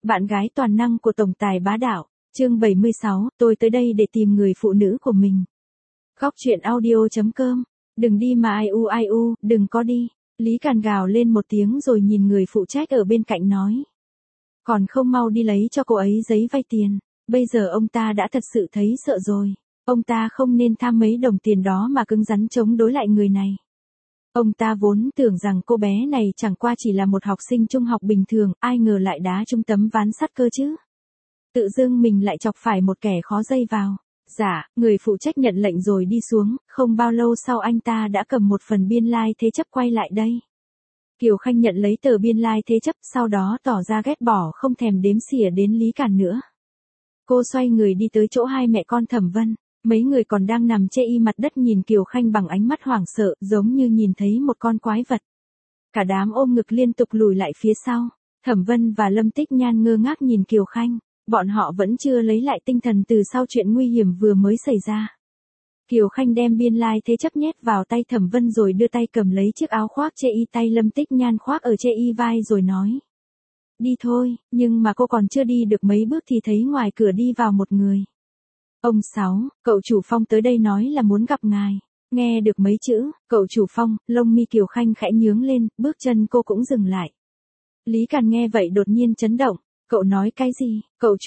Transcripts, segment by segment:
Bạn gái toàn năng của tổng tài bá đạo, chương 76, tôi tới đây để tìm người phụ nữ của mình. Góc truyện audio.com, đừng đi mà ai u, đừng có đi. Lý Càn gào lên một tiếng rồi nhìn người phụ trách ở bên cạnh nói. Còn không mau đi lấy cho cô ấy giấy vay tiền, bây giờ ông ta đã thật sự thấy sợ rồi. Ông ta không nên tham mấy đồng tiền đó mà cứng rắn chống đối lại người này. Ông ta vốn tưởng rằng cô bé này chẳng qua chỉ là một học sinh trung học bình thường, ai ngờ lại đá trúng tấm ván sắt cơ chứ. Tự dưng mình lại chọc phải một kẻ khó dây vào. Dạ, người phụ trách nhận lệnh rồi đi xuống, không bao lâu sau anh ta đã cầm một phần biên lai thế chấp quay lại đây. Kiều Khanh nhận lấy tờ biên lai thế chấp, sau đó tỏ ra ghét bỏ không thèm đếm xỉa đến Lý Càn nữa. Cô xoay người đi tới chỗ hai mẹ con Thẩm Vân. Mấy người còn đang nằm chê y mặt đất nhìn Kiều Khanh bằng ánh mắt hoảng sợ, giống như nhìn thấy một con quái vật. Cả đám ôm ngực liên tục lùi lại phía sau. Thẩm Vân và Lâm Tích Nhan ngơ ngác nhìn Kiều Khanh. Bọn họ vẫn chưa lấy lại tinh thần từ sau chuyện nguy hiểm vừa mới xảy ra. Kiều Khanh đem biên lai thế chấp nhét vào tay Thẩm Vân rồi đưa tay cầm lấy chiếc áo khoác chê y tay Lâm Tích Nhan khoác ở chê y vai rồi nói. Đi thôi, nhưng mà cô còn chưa đi được mấy bước thì thấy ngoài cửa đi vào một người. Ông Sáu, cậu chủ Phong tới đây nói là muốn gặp ngài. Nghe được mấy chữ, cậu chủ Phong, lông mi Kiều Khanh khẽ nhướng lên, bước chân cô cũng dừng lại. Lý Càn nghe vậy đột nhiên chấn động. Cậu nói cái gì? Cậu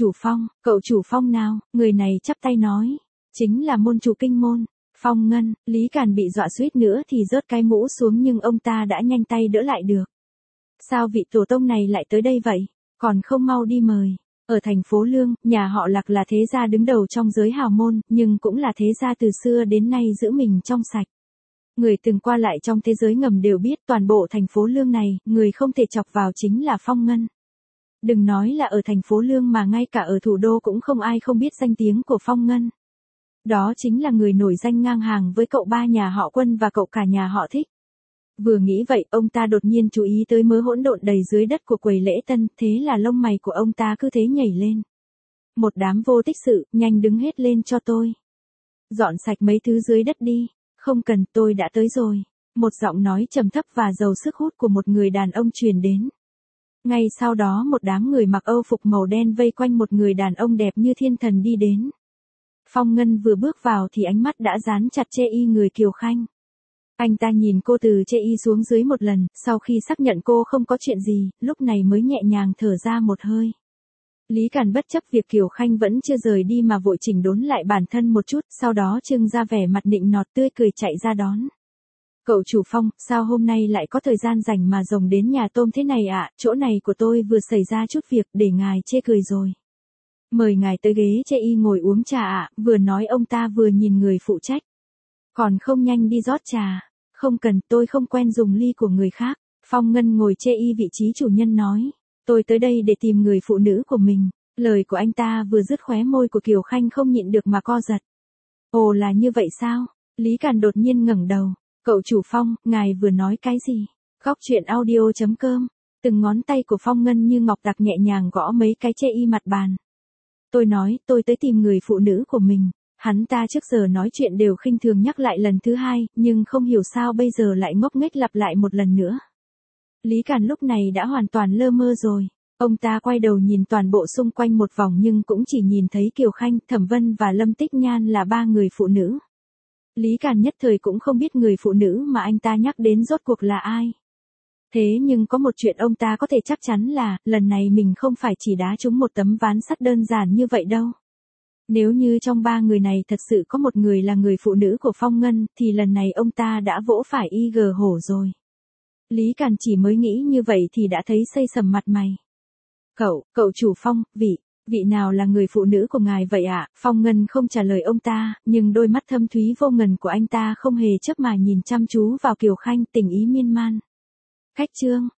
chủ Phong nào? Người này chắp tay nói. Chính là môn chủ kinh môn. Phong Ngân, Lý Càn bị dọa suýt nữa thì rớt cái mũ xuống nhưng ông ta đã nhanh tay đỡ lại được. Sao vị tổ tông này lại tới đây vậy? Còn không mau đi mời. Ở thành phố Lương, nhà họ Lạc là thế gia đứng đầu trong giới hào môn, nhưng cũng là thế gia từ xưa đến nay giữ mình trong sạch. Người từng qua lại trong thế giới ngầm đều biết toàn bộ thành phố Lương này, người không thể chọc vào chính là Phong Ngân. Đừng nói là ở thành phố Lương mà ngay cả ở thủ đô cũng không ai không biết danh tiếng của Phong Ngân. Đó chính là người nổi danh ngang hàng với cậu ba nhà họ Quân và cậu cả nhà họ Thích. Vừa nghĩ vậy, ông ta đột nhiên chú ý tới mớ hỗn độn đầy dưới đất của quầy lễ tân, thế là lông mày của ông ta cứ thế nhảy lên. Một đám vô tích sự, nhanh đứng hết lên cho tôi. Dọn sạch mấy thứ dưới đất đi, không cần, tôi đã tới rồi. Một giọng nói trầm thấp và giàu sức hút của một người đàn ông truyền đến. Ngay sau đó một đám người mặc âu phục màu đen vây quanh một người đàn ông đẹp như thiên thần đi đến. Phong Ngân vừa bước vào thì ánh mắt đã dán chặt chê y người Kiều Khanh. Anh ta nhìn cô từ chê y xuống dưới một lần, sau khi xác nhận cô không có chuyện gì, lúc này mới nhẹ nhàng thở ra một hơi. Lý Càn bất chấp việc Kiều Khanh vẫn chưa rời đi mà vội chỉnh đốn lại bản thân một chút, sau đó trưng ra vẻ mặt nịnh nọt tươi cười chạy ra đón. Cậu chủ Phong, sao hôm nay lại có thời gian rảnh mà rồng đến nhà tôm thế này ạ? Chỗ này của tôi vừa xảy ra chút việc để ngài chê cười rồi. Mời ngài tới ghế chê y ngồi uống trà ạ, vừa nói ông ta vừa nhìn người phụ trách. Còn không nhanh đi rót trà. Không cần, tôi không quen dùng ly của người khác. Phong Ngân ngồi chê y vị trí chủ nhân nói. Tôi tới đây để tìm người phụ nữ của mình. Lời của anh ta vừa dứt khóe môi của Kiều Khanh không nhịn được mà co giật. Ồ là như vậy sao? Lý Càn đột nhiên ngẩng đầu. Cậu chủ Phong, ngài vừa nói cái gì? Góc truyện audio.com. Từng ngón tay của Phong Ngân như ngọc đặc nhẹ nhàng gõ mấy cái chê y mặt bàn. Tôi nói, tôi tới tìm người phụ nữ của mình. Hắn ta trước giờ nói chuyện đều khinh thường nhắc lại lần thứ hai, nhưng không hiểu sao bây giờ lại ngốc nghếch lặp lại một lần nữa. Lý Càn lúc này đã hoàn toàn lơ mơ rồi. Ông ta quay đầu nhìn toàn bộ xung quanh một vòng nhưng cũng chỉ nhìn thấy Kiều Khanh, Thẩm Vân và Lâm Tích Nhan là ba người phụ nữ. Lý Càn nhất thời cũng không biết người phụ nữ mà anh ta nhắc đến rốt cuộc là ai. Thế nhưng có một chuyện ông ta có thể chắc chắn là, lần này mình không phải chỉ đá trúng một tấm ván sắt đơn giản như vậy đâu. Nếu như trong ba người này thật sự có một người là người phụ nữ của Phong Ngân, thì lần này ông ta đã vỗ phải y gờ hổ rồi. Lý Càn chỉ mới nghĩ như vậy thì đã thấy xây sầm mặt mày. Cậu chủ Phong, vị nào là người phụ nữ của ngài vậy ạ? Phong Ngân không trả lời ông ta, nhưng đôi mắt thâm thúy vô ngần của anh ta không hề chớp mà nhìn chăm chú vào Kiều Khanh, tình ý miên man. Khách trương,